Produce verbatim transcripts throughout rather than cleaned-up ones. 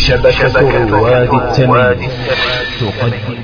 شبكة رواد التمييز تقدم.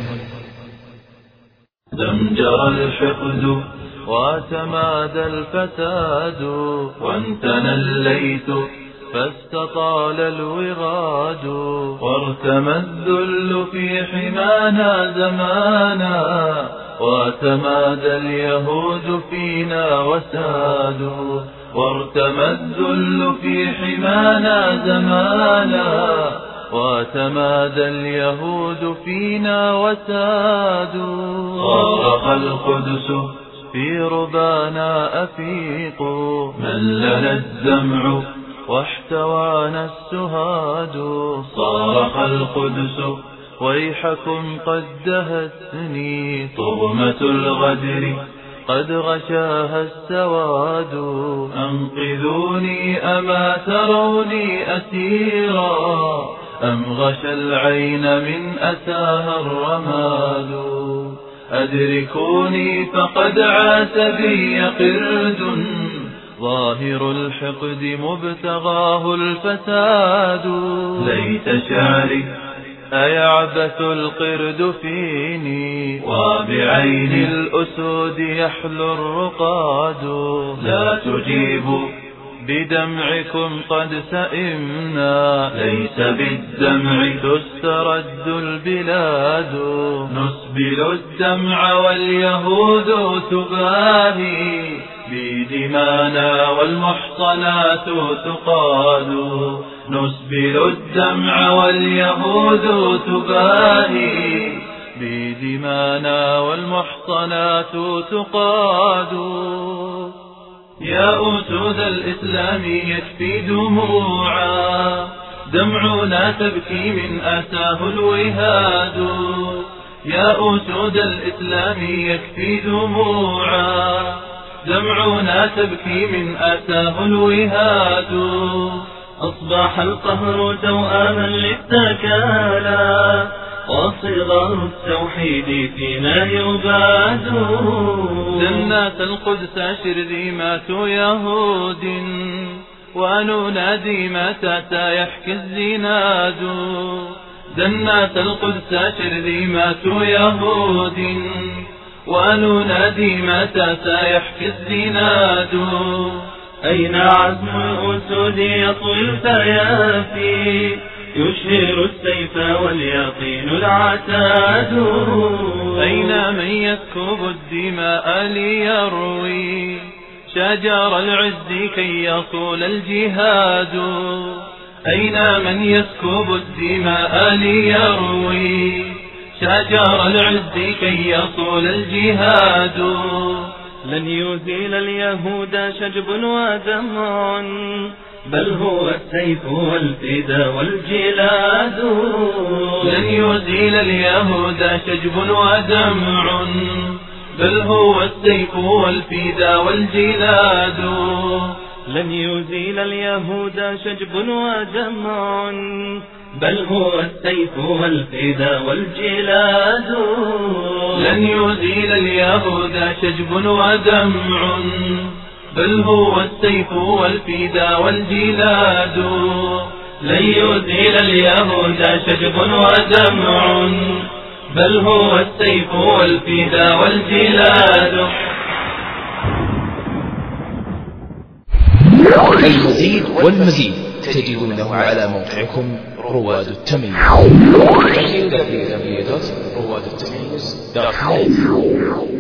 دمجر الحقد وتمادى الفساد وانتنى الليث فاستطال الوغاد وارتمى الذل في حمانا زمانا وتمادى اليهود فينا وسادوا وارتمى الذل في حمانا زمانا وتمادى اليهود فينا وسادوا صرخ القدس في ربانا أفيقوا من لنا الدمع واحتوانا السهاد صرخ القدس ويحكم قد دهتني طغمة الغدر قد غشاها السواد أنقذوني أما تروني أسيرا أم غشى العين من أتاها الرماد أدركوني فقد عاس بي قرد ظاهر الحقد مبتغاه الفساد ليت شعري أيعبث القرد فيني وبعين الأسود يحلو الرقاد لا تجيبوا بدمعكم قد سئمنا ليس بالدمع تسترد البلاد نسبل الدمع واليهود تباهي بدمانا والمحصنات تقاد نسبل الدمع واليهود تباهي بدمانا والمحصنات تقاد يا أسود الإسلام يكفي دموعا دمعنا تبكي من أتاه الوهاد يا أسود الإسلام يكفي دموعا دمعنا تبكي من أتاه الوهاد أصبح القهر توأما للتكالى وصغار التوحيد فينا يباد جنات القدس شرذمات يهود وننادي متى سيحكي الزناد جنات القدس شرذمات يهود وننادي متى سيحكي الزناد أين عزم الأسود يطوي الفيافي يشهر السيف واليقين العتاد أين من يسكب الدماء ليروي شجر العز كي يصول الجهاد أين من يسكب الدماء ليروي شجر العز كي يصول الجهاد لن يزيل اليهود شجب ودمع بل هو السيف والفدا والجلاد لن يزيل اليهود شجب ودمع بل هو السيف والفدا والجلاد لن يزيل اليهود شجب ودمع بل هو السيف والفدا والجلاد لن يزيل اليهود شجب ودمع بل هو السيف والفدا والجلاد لن يزيل اليهود شجب ودمع بل هو السيف والفدا والجلاد. المزيد والمزيد تجدونه على موقعكم رواد التمييز دبليو دبليو دبليو دوت رواد التمييز دوت نت.